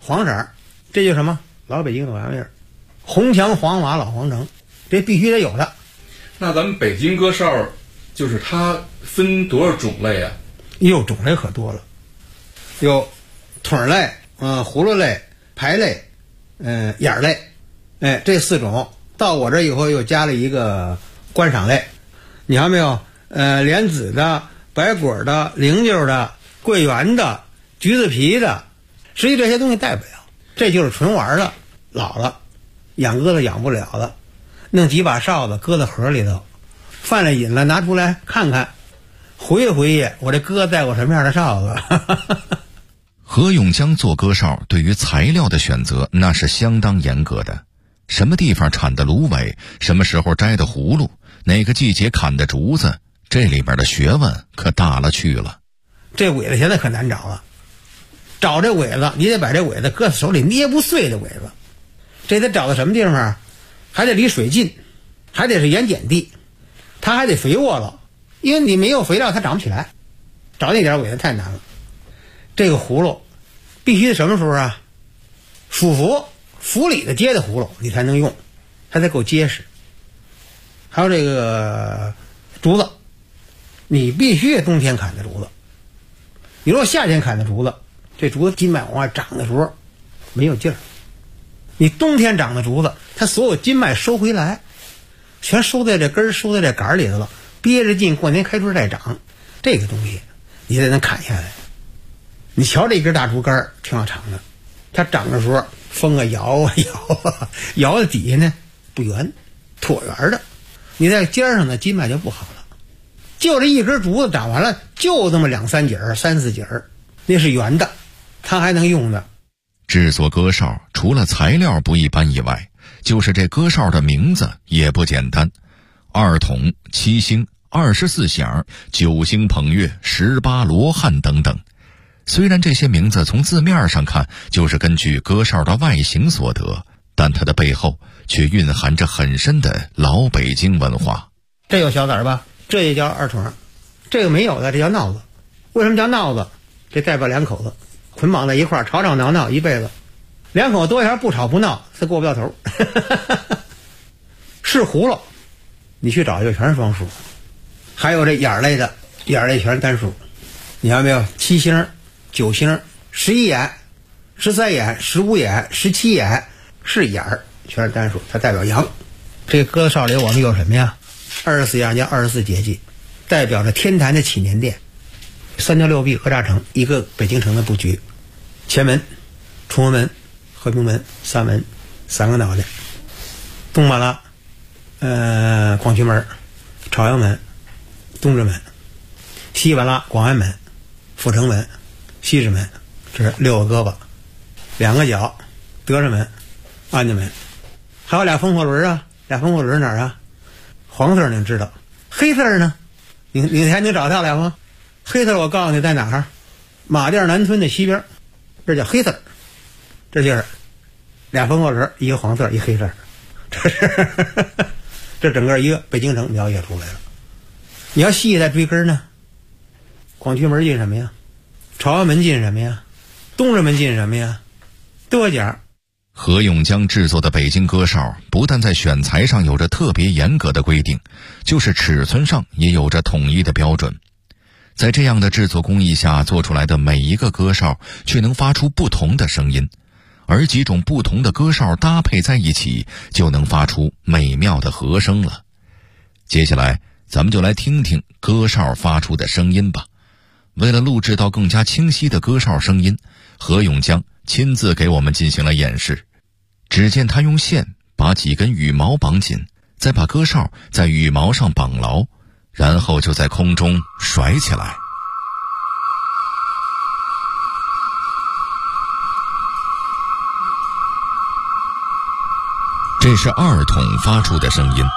黄色，这就是什么？老北京的玩意儿，红墙黄瓦老皇城，这必须得有的。 那咱们北京歌哨就是它分多少种类啊？ 哟，种类可多了，有筒类、葫芦类、排类、眼类，这4种。到我这以后又加了一个观赏类，你看没有？莲子的、白果的、菱角的、桂圆的、橘子皮的，实际这些东西带不了，这就是纯玩的。老了，养鸽子养不了了，弄几把哨子搁在盒里头，犯了瘾了拿出来看看，回忆回忆我这鸽带过什么样的哨子。 何永江做歌哨对于材料的选择那是相当严格的，什么地方产的芦苇，什么时候摘的葫芦，哪个季节砍的竹子，这里边的学问可大了去了。 这苇子现在可难找了，找这苇子你得把这苇子搁手里捏不碎的苇子，这得找到什么地方啊？还得离水近，还得是盐碱地，它还得肥沃了，因为你没有肥料它长不起来，找那点苇子太难了。这个葫芦必须什么时候啊？属福府里的结的葫芦你才能用，它才够结实。还有这个竹子，你必须冬天砍的竹子，你如果夏天砍的竹子，这竹子筋脉往外长的时候没有劲儿，你冬天长的竹子它所有筋脉收回来全收在这根儿收在这杆儿里头了，憋着劲过年开春再长，这个东西你才能砍下来。你瞧这根大竹竿挺好长的，它长的时候风啊摇啊摇啊，摇的底下呢不圆，椭圆的，你在尖上的筋脉就不好了。就这一根竹子长完了就这么2-3节儿3-4节儿，那是圆的，它还能用的。 制作歌哨除了材料不一般以外，就是这歌哨的名字也不简单，2筒、7星、24响、9星捧月、18罗汉等等。虽然这些名字从字面上看就是根据歌哨的外形所得，但它的背后却蕴含着很深的老北京文化。 这有小子儿吧？这也叫2筒，这个没有的这叫闹子。为什么叫闹子？这代表2口子捆绑在一块儿，吵吵闹闹一辈子，2口多一条不吵不闹，他过不到头。是葫芦，你去找就全是双数。还有这眼类的，眼类全是单数。你看没有？7星、9星、11眼、13眼、15眼、17眼是眼儿，全是单数，它代表阳。这个鸽子哨里我们有什么呀？24样叫24节气，代表着天坛的祈年殿。3条6壁讹诈城，一个北京城的布局。前门、崇文门、和平门3门，3个脑袋。东马拉，广渠门、朝阳门、东直门。西瓦拉广安门、阜成门、西直门，这是6个胳膊，2个脚，德胜门、安家门。还有俩风火轮啊，俩风火轮哪儿啊？黄色你知道，黑色呢？你还能找到俩吗？黑色我告诉你在哪儿？马甸南村的西边，这叫黑色，这就是俩风火轮，一个黄色，一黑色，这是这整个一个北京城描写出来了。你要细再追根呢，广渠门进什么呀？朝阳门进什么呀？东直门进什么呀？多角。 何永江制作的北京歌哨不但在选材上有着特别严格的规定，就是尺寸上也有着统一的标准。在这样的制作工艺下做出来的每一个歌哨却能发出不同的声音，而几种不同的歌哨搭配在一起就能发出美妙的和声了。接下来咱们就来听听歌哨发出的声音吧。为了录制到更加清晰的歌哨声音，何永江亲自给我们进行了演示。只见他用线把几根羽毛绑紧，再把歌哨在羽毛上绑牢，然后就在空中甩起来。这是2筒发出的声音。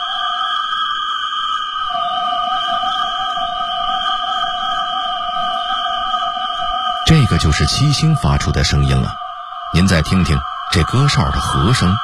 这个就是7星发出的声音了，您再听听这歌哨的和声。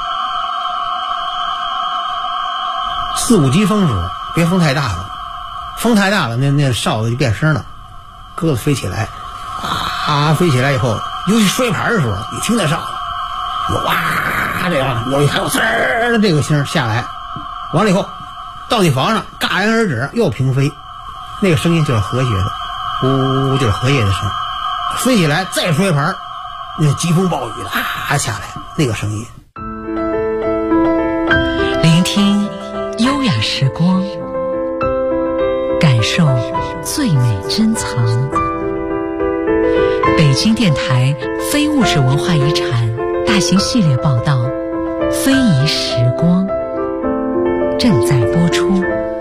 4、5级风时候，别风太大了， 风太大了，那哨子就变声了，鸽子飞起来，飞起来以后，尤其摔盘的时候，你听那哨子，哇这样，我还有呲儿这个声下来，完了以后到你房上戛然而止，又平飞，那个声音就是和谐的，呜就是和谐的声，飞起来再摔盘，那疾风暴雨的下来那个声音。 聆听优雅时光，感受最美珍藏。北京电台非物质文化遗产大型系列报道《非遗时光》正在播出。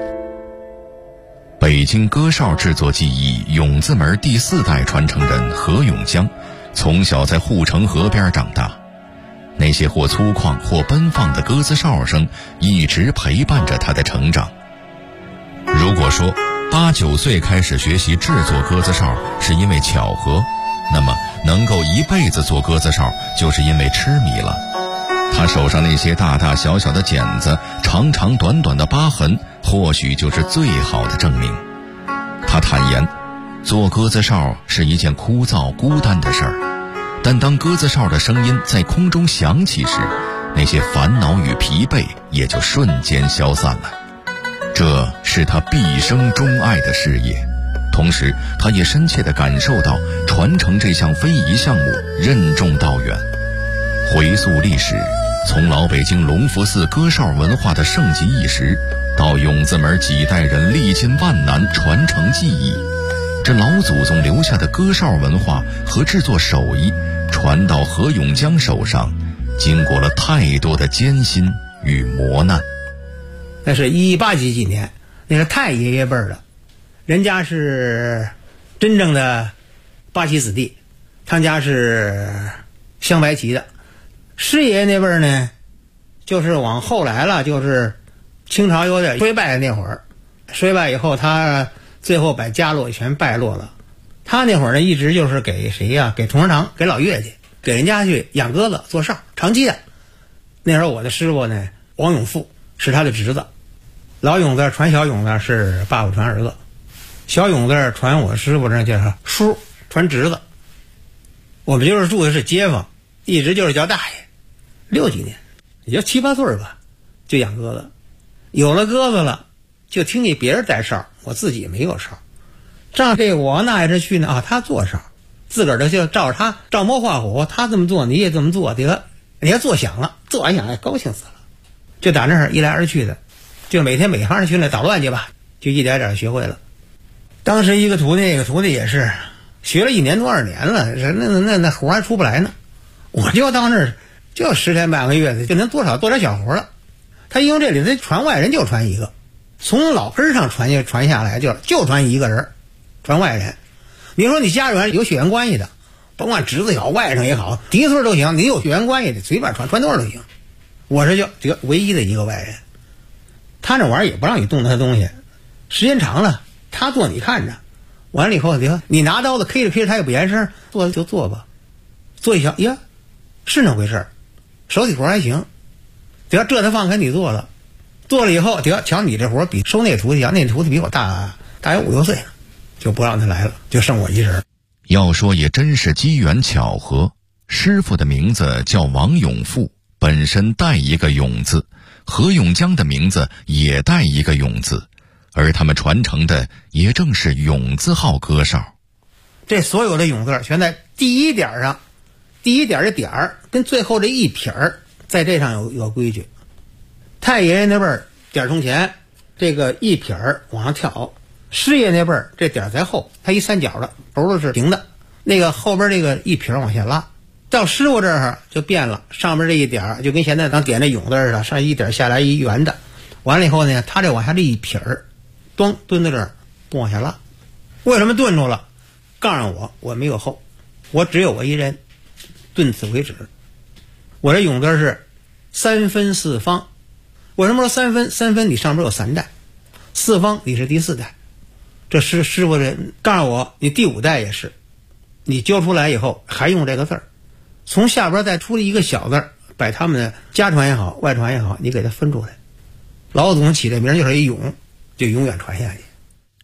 北京歌哨制作技艺永字门第4代传承人何永江，从小在护城河边长大，那些或粗犷或奔放的鸽子哨声一直陪伴着他的成长。如果说8、9岁开始学习制作鸽子哨是因为巧合，那么能够一辈子做鸽子哨就是因为痴迷了。他手上那些大大小小的茧子，长长短短的疤痕，或许就是最好的证明。他坦言，做鸽子哨是一件枯燥孤单的事儿，但当鸽子哨的声音在空中响起时，那些烦恼与疲惫也就瞬间消散了。这是他毕生钟爱的事业，同时他也深切地感受到传承这项非遗项目任重道远。回溯历史，从老北京隆福寺歌哨文化的盛极一时，到永字门几代人历尽万难传承技艺，这老祖宗留下的歌哨文化和制作手艺传到何永江手上，经过了太多的艰辛与磨难。 那是18几年，那是太爷爷辈儿的，人家是真正的八旗子弟，他家是镶白旗的。师爷那辈儿呢，就是往后来了，就是清朝有点衰败的那会儿，衰败以后他最后把家落全败落了。他那会儿呢，一直就是给谁呀？给同仁堂，给老岳去，给人家去养鸽子做哨，长期的。那时候我的师傅呢，王永富是他的侄子，老永字传小永字是爸爸传儿子，小永字传我师傅这叫叔，传侄子。我们就是住的是街坊，一直就是叫大爷，6几年，也就7、8岁吧，就养鸽子。有了鸽子了，就听见别人带哨，我自己没有哨。照这我那也是去呢他做哨，自个儿就照着他照猫画虎，他这么做你也这么做，得你要做响了，做完响高兴死了。就打那儿一来二去的，就每天每行去那捣乱去吧，就一点点学会了。当时一个徒弟，那个徒弟也是学了1年多2年了，那活还出不来呢。我就到那儿就10天半个月的，就能多少做点小活了。他因为这里他传外人就传一个，从老根上传下来就传一个人，传外人。你说你家里边有血缘关系的，甭管侄子也好，外甥也好，嫡孙都行，你有血缘关系的随便传多少都行。我是就唯一的一个外人，他那玩意儿也不让你动他东西，时间长了他做你看着，完了以后你拿刀子 K 着他也不言声，做就做吧，做一瞧呀是那回事儿，手体活还行，这他放开你做了，做了以后瞧你这活比收那徒弟强，那徒弟比我大约5、6岁呢，就不让他来了，就剩我一人。 要说也真是机缘巧合，师傅的名字叫王永富，本身带一个永字，何永江的名字也带一个永字，而他们传承的也正是永字号歌哨。 这所有的永字全在第一点上，第一点的点儿跟最后这一撇儿在这上有规矩。太爷爷那辈儿点从前，这个一撇儿往上跳，师爷那辈儿这点在后，他一三角的头都是平的，那个后边这个一撇往下拉。到师傅这儿就变了，上面这一点就跟现在咱点这永字似的，上一点下来一圆的，完了以后呢，他这往下这一撇儿咚蹲在这儿不往下拉。为什么顿住了？告诉我没有后，我只有我一人，顿此为止。我这永字是3分4方。为什么说3分？3分你上边有3代，4方你是第4代。这师傅这告诉我，你第5代也是，你教出来以后还用这个字儿，从下边再出一个小字儿，把他们的家传也好，外传也好，你给它分出来。老祖宗起这名就是一永，就永远传下去。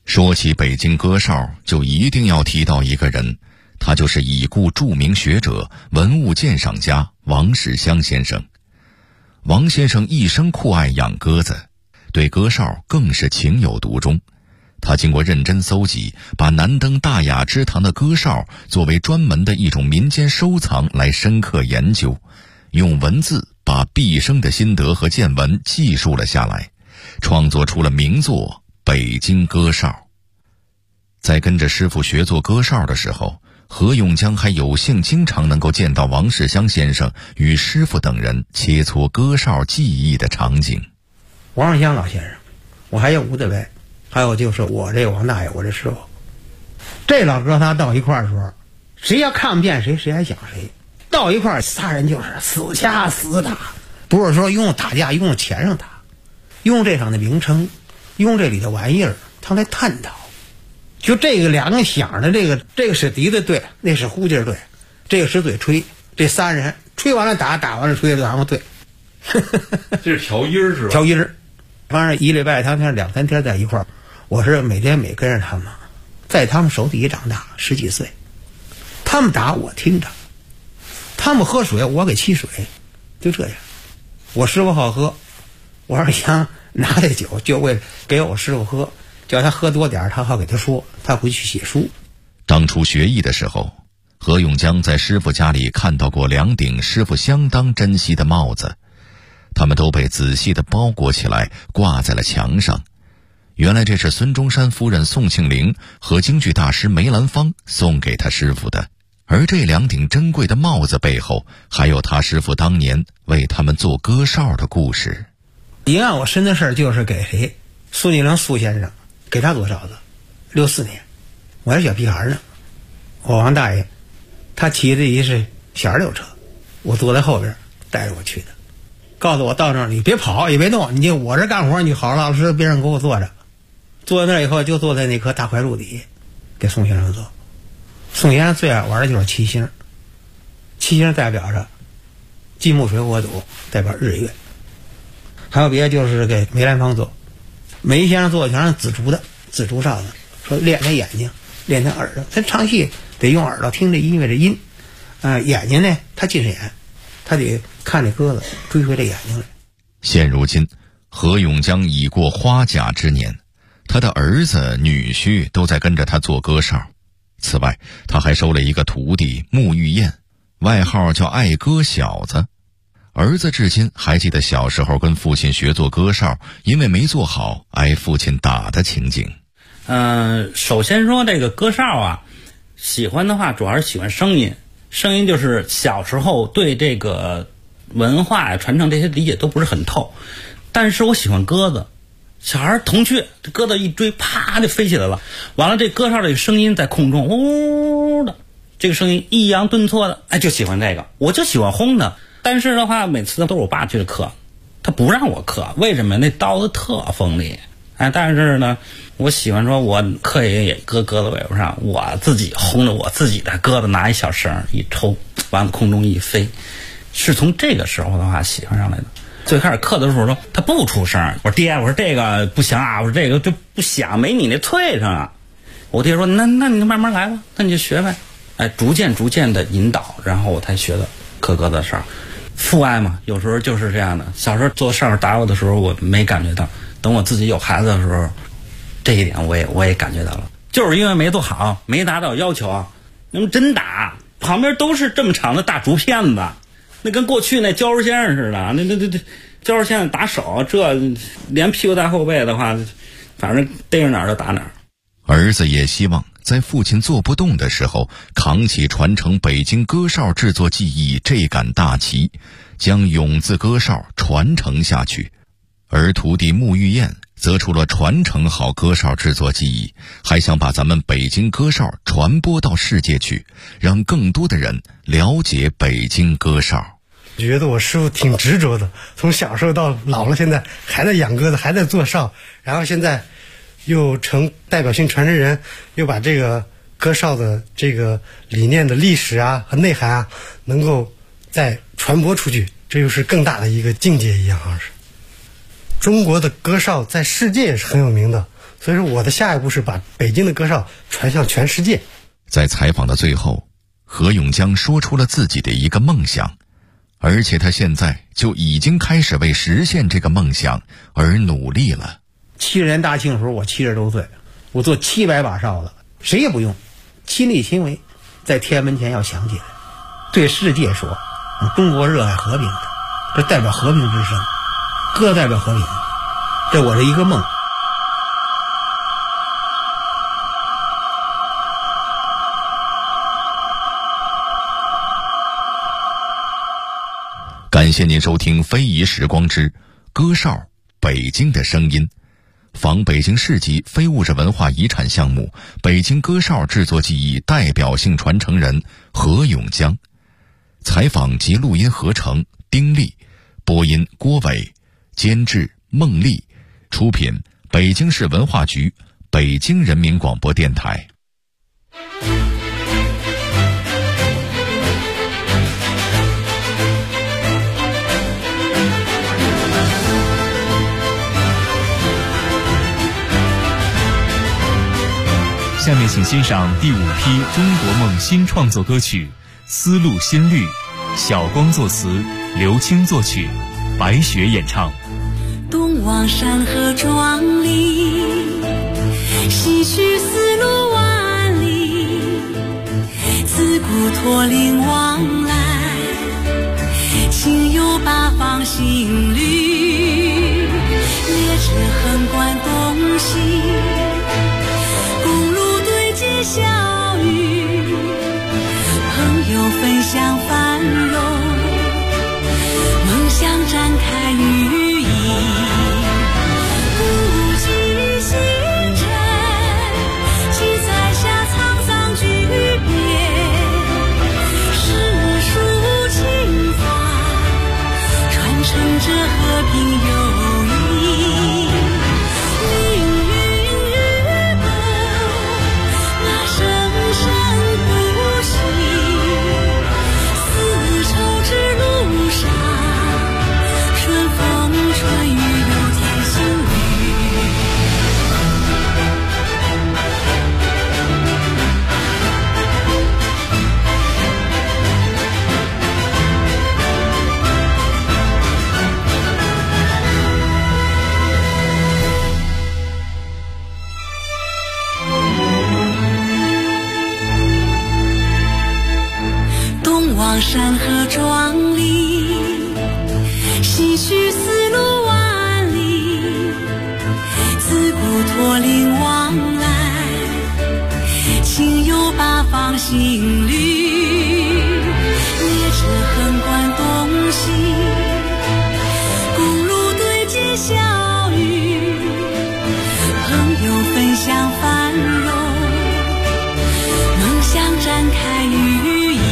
说起北京歌哨，就一定要提到一个人，他就是已故著名学者、文物鉴赏家王世襄先生。王先生一生酷爱养鸽子，对歌哨更是情有独钟。他经过认真搜集，把南登大雅之堂的歌哨作为专门的一种民间收藏来深刻研究，用文字把毕生的心得和见闻记述了下来，创作出了名作《北京歌哨》。在跟着师傅学做歌哨的时候，何永江还有幸经常能够见到王世襄先生与师傅等人切磋歌哨技艺的场景。 王世襄老先生，我还有吴德伟，还有就是我这王大爷，我这师傅，这老哥仨到一块儿的时候，谁要看不见谁，谁还想谁。到一块儿，仨人就是死掐死打，不是说用打架用钱上打，用这上的名称，用这里的玩意儿，他来探讨。就这个两个响的，这个是笛子对，那是呼劲对，这个是嘴吹，这三人吹完了打，打完了吹，然后对。 这是调音是吧？ 调音，反正一礼拜他们2-3天在一块儿，我是每天跟着他们，在他们手底下长大，10几岁，他们打我听着，他们喝水我给沏水，就这样。我师傅好喝，我是想拿这酒就为给我师傅喝，叫他喝多点，他好给他说，他回去写书。 当初学艺的时候，何永江在师傅家里看到过2顶师傅相当珍惜的帽子，他们都被仔细地包裹起来，挂在了墙上。原来这是孙中山夫人宋庆龄和京剧大师梅兰芳送给他师傅的。而这2顶珍贵的帽子背后，还有他师傅当年为他们做歌哨的故事。 一案我申的事儿就是给谁？苏庆龄苏先生给他做哨子，64年，我还是小屁孩呢。我王大爷，他骑的一是小26车，我坐在后边带着我去的，告诉我到那儿你别跑也别动，你就我这干活，你好老实边上给我坐着。坐在那儿以后就坐在那棵大槐树底下给宋先生做。宋先生最爱玩的就是七星，七星代表着金木水火土，代表日月。还有别的就是给梅兰芳做，梅先生做的全是紫竹的紫竹哨子，说练他眼睛，练他耳朵，他唱戏得用耳朵听这音乐的音，眼睛呢他近视眼，他得看这鸽子追回这眼睛来。 现如今何永江已过花甲之年，他的儿子女婿都在跟着他做歌哨。此外，他还收了一个徒弟穆玉燕，外号叫爱歌小子。儿子至今还记得小时候跟父亲学做歌哨，因为没做好挨父亲打的情景。 首先说这个歌哨啊，喜欢的话主要是喜欢声音，声音就是小时候对这个文化传承这些理解都不是很透，但是我喜欢鸽子。小孩铜雀，这鸽子一追，啪就飞起来了。完了，这歌哨这个声音在空中呜的，这个声音抑扬顿挫的，哎，就喜欢这个，我就喜欢轰的。但是的话，每次都是我爸去刻，他不让我刻，为什么？那刀子特锋利，哎，但是呢，我喜欢说，我刻也搁鸽子尾巴上，我自己轰着我自己的鸽子，拿一小绳一抽，完了空中一飞，是从这个时候的话喜欢上来的。最开始刻的时候说他不出声，我说爹，我说这个不行啊，我说这个就不响，没你那脆声啊。我爹说那你就慢慢来吧，那你就学呗。哎，逐渐的引导，然后我才学的刻鸽子哨。父爱嘛，有时候就是这样的。小时候做哨打我的时候，我没感觉到，等我自己有孩子的时候，这一点我也感觉到了，就是因为没做好，没达到要求，那么真打旁边都是这么长的大竹片子。那跟过去那胶肉先生似的，那胶肉先生打手，这连屁股带后背的话，反正逮着哪儿就打哪儿。 儿子也希望在父亲做不动的时候，扛起传承北京歌哨制作技艺这杆大旗，将永字歌哨传承下去。而徒弟穆玉燕则除了传承好歌哨制作技艺，还想把咱们北京歌哨传播到世界去，让更多的人了解北京歌哨。 觉得我师傅挺执着的，从小时候到老了，现在还在养鸽子，还在做哨，然后现在又成代表性传承人，又把这个歌哨的这个理念的历史啊和内涵啊能够再传播出去，这又是更大的一个境界一样。好像是中国的歌哨在世界也是很有名的， 所以说我的下一步是把北京的歌哨传向全世界。 在采访的最后，何永江说出了自己的一个梦想，而且他现在就已经开始为实现这个梦想而努力了。 7人大庆的时候我70多岁，我做700把哨子，谁也不用，亲力亲为，在天安门前要响起来，对世界说中国热爱和平的，这代表和平之声，歌代表和平，这我是一个梦。 感谢您收听非遗时光之歌哨北京的声音，仿北京市级非物质文化遗产项目北京歌哨制作技艺代表性传承人何永江，采访及录音合成丁力，播音郭伟，监制孟丽，出品北京市文化局北京人民广播电台。 下面请欣赏第5批中国梦新创作歌曲《丝路新绿》，小光作词，刘青作曲，白雪演唱。 东望山河壮丽，西去丝路万里，自古驼铃往来，情有八方新绿，列车横贯东西，小雨，朋友分享繁荣，梦想展开羽翼，不计星辰，记载下沧桑巨变，诗书情怀，传承着和平友谊。山河壮丽，西去丝路万里，自古驼铃往来，情有八方新绿，列车横贯东西，公路对接小雨，朋友分享繁荣，梦想展开羽翼。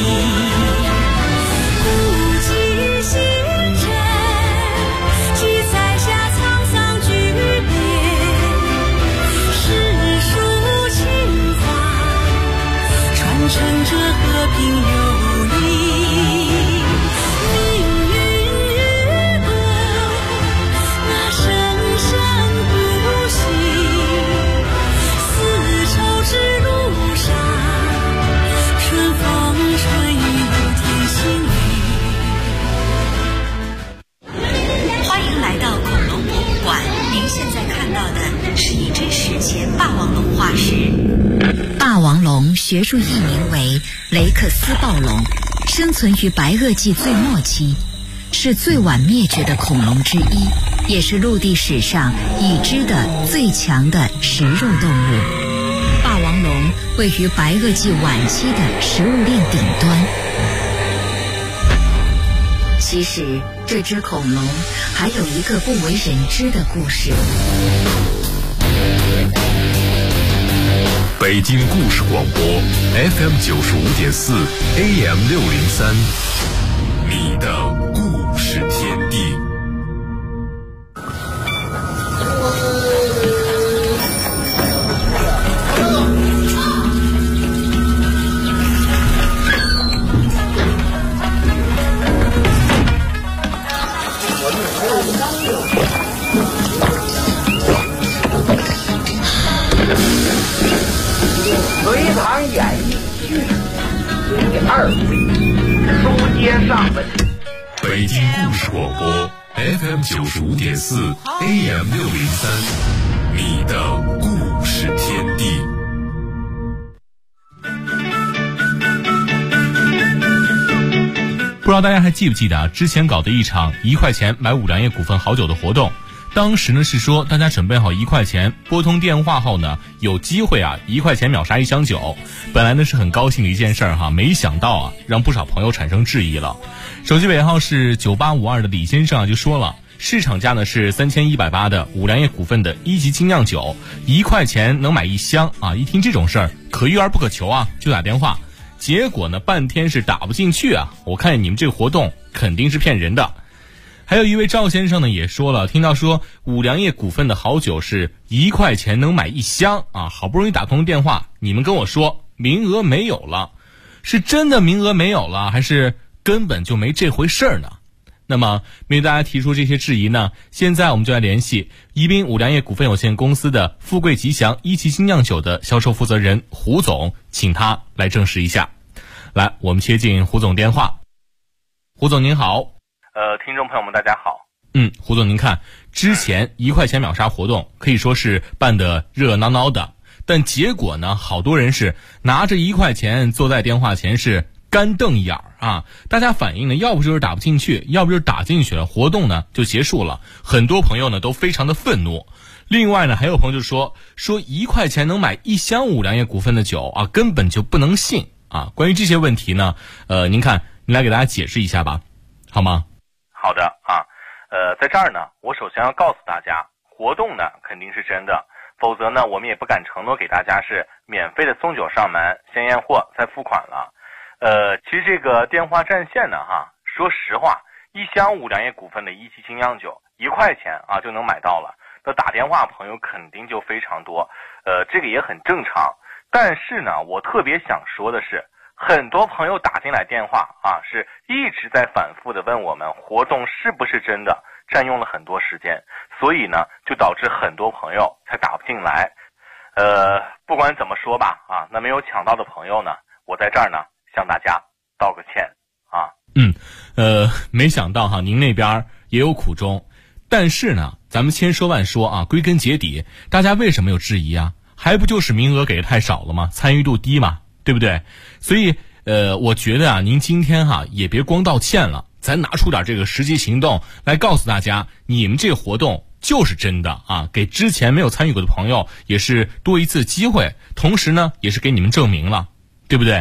乘着和平友谊，命运与共，那生生不息，丝绸之路上，春风春雨有天新绿。 欢迎来到恐龙博物馆，您现在看到的是一只史前霸王龙化石。霸王龙学术译名为雷克斯暴龙，生存于白垩纪最末期，是最晚灭绝的恐龙之一，也是陆地史上已知的最强的食肉动物。霸王龙位于白垩纪晚期的食物链顶端。其实，这只恐龙还有一个不为人知的故事。 北京故事广播 FM 95.4 AM 603，你的故事天地。 隋唐演艺剧第2回，书接上文。 北京故事广播 FM 95.4 AM 603，你的故事天地。 不知道大家还记不记得啊？之前搞的一场1块钱买五粮液股份好酒的活动，当时呢是说大家准备好1块钱，拨通电话后呢，有机会啊1块钱秒杀1箱酒。本来呢是很高兴的一件事儿哈，没想到啊让不少朋友产生质疑了。手机尾号是9852的李先生啊就说了，市场价呢是3180的五粮液股份的1级精酿酒，1块钱能买1箱啊！一听这种事儿，可遇而不可求啊，就打电话。结果呢，半天是打不进去啊！我看你们这个活动肯定是骗人的。还有一位赵先生呢也说了，听到说五粮液股份的好酒是1块钱能买1箱啊，好不容易打通电话，你们跟我说名额没有了，是真的名额没有了，还是根本就没这回事儿呢？那么面对大家提出这些质疑呢，现在我们就来联系宜宾五粮液股份有限公司的富贵吉祥1级精酿酒的销售负责人胡总，请他来证实一下。来，我们接进胡总电话。胡总您好。 听众朋友们大家好。 胡总您看，之前1块钱秒杀活动可以说是办得热闹闹的，但结果呢，好多人是拿着1块钱坐在电话前是干瞪眼啊！大家反映呢，要不就是打不进去，要不就是打进去了，活动呢就结束了。很多朋友呢都非常的愤怒。另外呢，还有朋友就说1块钱能买1箱五粮液股份的酒啊，根本就不能信啊！关于这些问题呢，您看，您来给大家解释一下吧，好吗？ 好的啊，在这儿呢，我首先要告诉大家，活动呢肯定是真的，否则呢，我们也不敢承诺给大家是免费的送酒上门，先验货再付款了。其实这个电话占线呢，说实话，1箱五粮液股份的1级精酿酒1块钱啊就能买到了，那打电话朋友肯定就非常多，这个也很正常。但是呢，我特别想说的是，很多朋友打进来电话啊，是一直在反复的问我们活动是不是真的，占用了很多时间，所以呢，就导致很多朋友才打不进来。不管怎么说吧，啊，那没有抢到的朋友呢，我在这儿呢向大家道个歉啊。 没想到哈，您那边也有苦衷，但是呢，咱们千说万说啊，归根结底，大家为什么有质疑啊？还不就是名额给的太少了吗？参与度低嘛，对不对？所以我觉得啊，您今天也别光道歉了，咱拿出点这个实际行动来告诉大家，你们这个活动就是真的啊，给之前没有参与过的朋友也是多一次机会，同时呢，也是给你们证明了，对不对？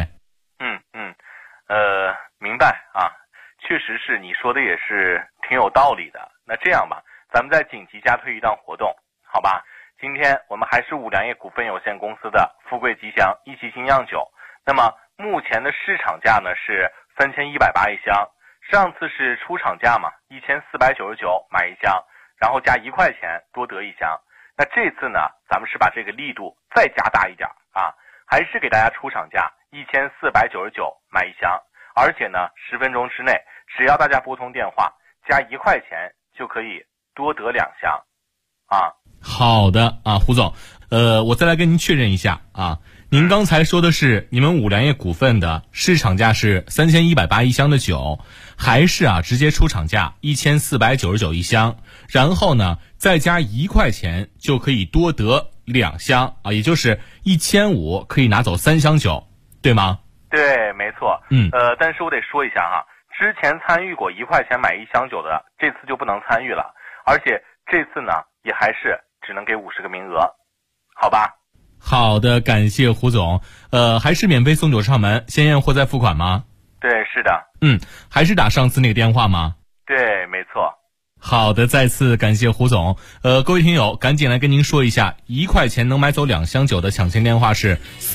明白啊，确实是你说的也是挺有道理的。那这样吧，咱们再紧急加推一档活动，好吧？今天我们还是五粮液股份有限公司的富贵吉祥1级精酿酒，那么目前的市场价呢是3180一箱，上次是出厂价嘛，1499买1箱，然后加1块钱多得1箱。那这次呢，咱们是把这个力度再加大一点啊，还是给大家出厂价1499买1箱，而且呢10分钟之内，只要大家拨通电话加1块钱就可以多得2箱啊。 好的啊，胡总，我再来跟您确认一下啊，您刚才说的是你们五粮液股份的市场价是3180一箱的酒，还是啊直接出厂价1499一箱，然后呢再加1块钱就可以多得2箱啊，也就是1500可以拿走3箱酒，对吗？ 对，没错。但是我得说一下哈，之前参与过1块钱买1箱酒的，这次就不能参与了，而且这次呢也还是只能给50个名额，好吧？ 好的，感谢胡总。还是免费送酒上门，先验货再付款吗？ 对，是的。 还是打上次那个电话吗？ 对，没错。 好的，再次感谢胡总。各位听友，赶紧来跟您说一下，1块钱能买走2箱酒的抢先电话是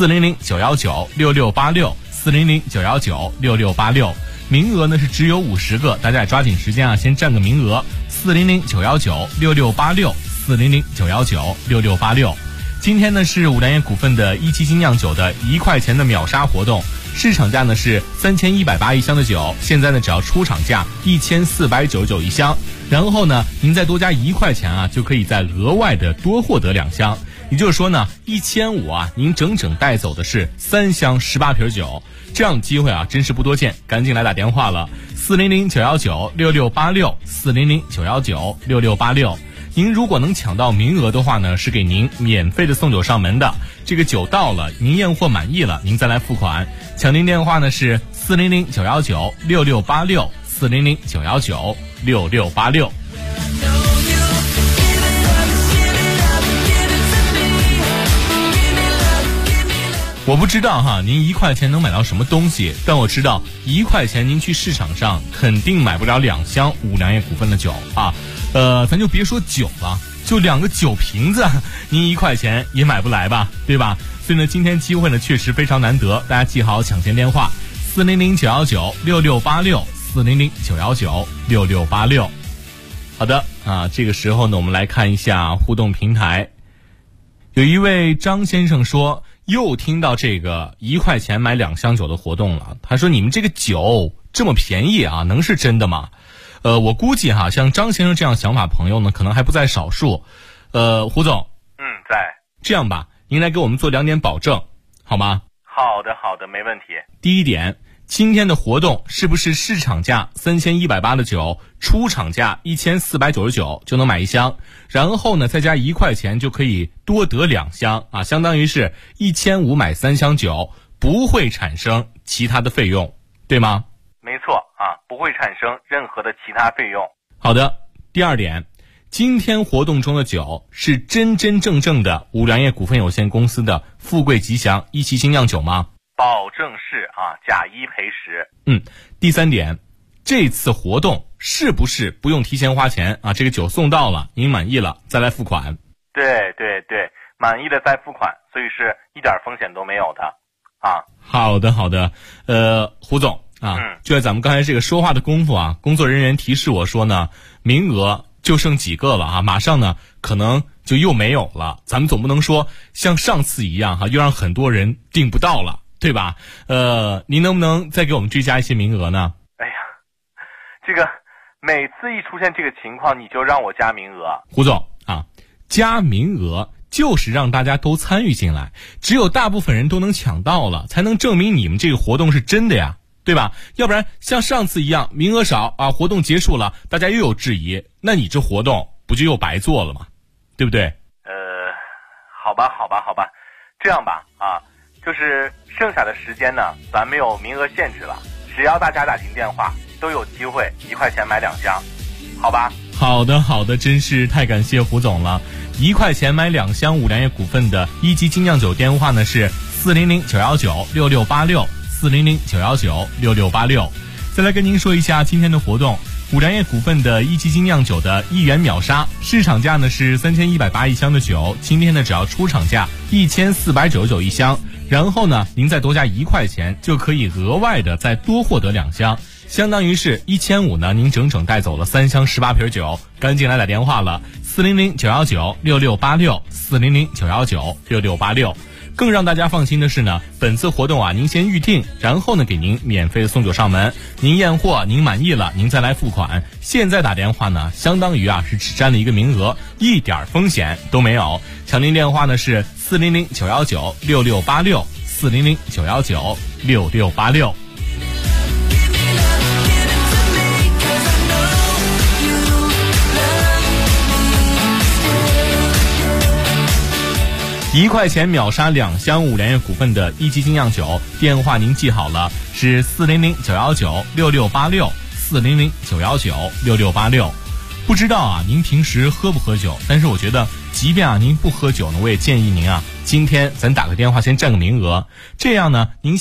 400-919-6686，400-919-6686。名额呢是只有50个，大家也抓紧时间啊，先占个名额。400-919-6686，400-919-6686。今天呢是五粮液股份的1级精酿酒的1块钱的秒杀活动，市场价呢是3180一箱的酒，现在呢只要出厂价1499一箱，然后呢您再多加1块钱啊，就可以再额外的多获得2箱。 也就是说呢，1500啊，您整整带走的是3箱18瓶酒，这样的机会啊，真是不多见，赶紧来打电话了，400-919-6686，400-919-6686。您如果能抢到名额的话呢，是给您免费的送酒上门的。这个酒到了，您验货满意了，您再来付款。抢您电话呢是400-919-6686，400-919-6686。我不知道哈，您1块钱能买到什么东西，但我知道1块钱您去市场上肯定买不了2箱五粮液股份的酒啊。咱就别说酒了，就2个酒瓶子，您1块钱也买不来吧，对吧？所以呢，今天机会呢确实非常难得，大家记好抢先电话：400-919-6686，400-919-6686。好的啊，这个时候呢，我们来看一下互动平台。有一位张先生说，又听到这个1块钱买2箱酒的活动了。他说：“你们这个酒这么便宜啊，能是真的吗？”我估计哈，像张先生这样想法朋友呢，可能还不在少数。胡总， 在。这样吧，您来给我们做2点保证，好吗？ 好的，没问题。 第一点，今天的活动是不是市场价3180的酒，出厂价1499就能买1箱，然后呢再加1块钱就可以多得2箱啊，相当于是1500买3箱酒，不会产生其他的费用，对吗？ 没错啊，不会产生任何的其他费用。 好的，第二点，今天活动中的酒是真真正正的五粮液股份有限公司的富贵吉祥一期精酿酒吗？ 保证是啊，假一赔10。 第三点，这次活动是不是不用提前花钱啊？这个酒送到了，您满意了再来付款。 对，满意了再付款，所以是一点风险都没有的啊。 好的，胡总啊，就在咱们刚才这个说话的功夫啊，工作人员提示我说呢，名额就剩几个了啊，马上呢可能就又没有了。咱们总不能说像上次一样哈，又让很多人订不到了，对吧？您能不能再给我们追加一些名额呢？ 哎呀，这个每次一出现这个情况，你就让我加名额。 胡总啊，加名额就是让大家都参与进来，只有大部分人都能抢到了，才能证明你们这个活动是真的呀，对吧？要不然像上次一样名额少啊，活动结束了大家又有质疑，那你这活动不就又白做了吗？对不对？ 好吧，这样吧啊，就是剩下的时间呢，咱没有名额限制了，只要大家打进电话都有机会1块钱买2箱，好吧？ 好的，真是太感谢胡总了。1块钱买2箱五粮液股份的一级精酿酒电话呢是400-919-6686，400-919-6686。再来跟您说一下今天的活动，五粮液股份的一级精酿酒的1元秒杀，市场价呢是31801箱的酒，今天呢只要出厂价14991箱，然后呢您再多加1块钱就可以额外的再多获得2箱，相当于是1500呢您整整带走了3箱18瓶酒，赶紧来打电话了，400-919-6686，400-919-6686。更让大家放心的是呢，本次活动啊，您先预定，然后呢给您免费的送酒上门，您验货您满意了，您再来付款。现在打电话呢，相当于啊是只占了一个名额，一点风险都没有。抢您电话呢是400-919-6686，400-919-6686。1块钱秒杀2箱五粮液股份的一级精酿酒，电话您记好了，是400-919-6686，400-919-6686。不知道啊，您平时喝不喝酒？但是我觉得，即便啊您不喝酒呢，我也建议您啊，今天咱打个电话先占个名额，这样呢，您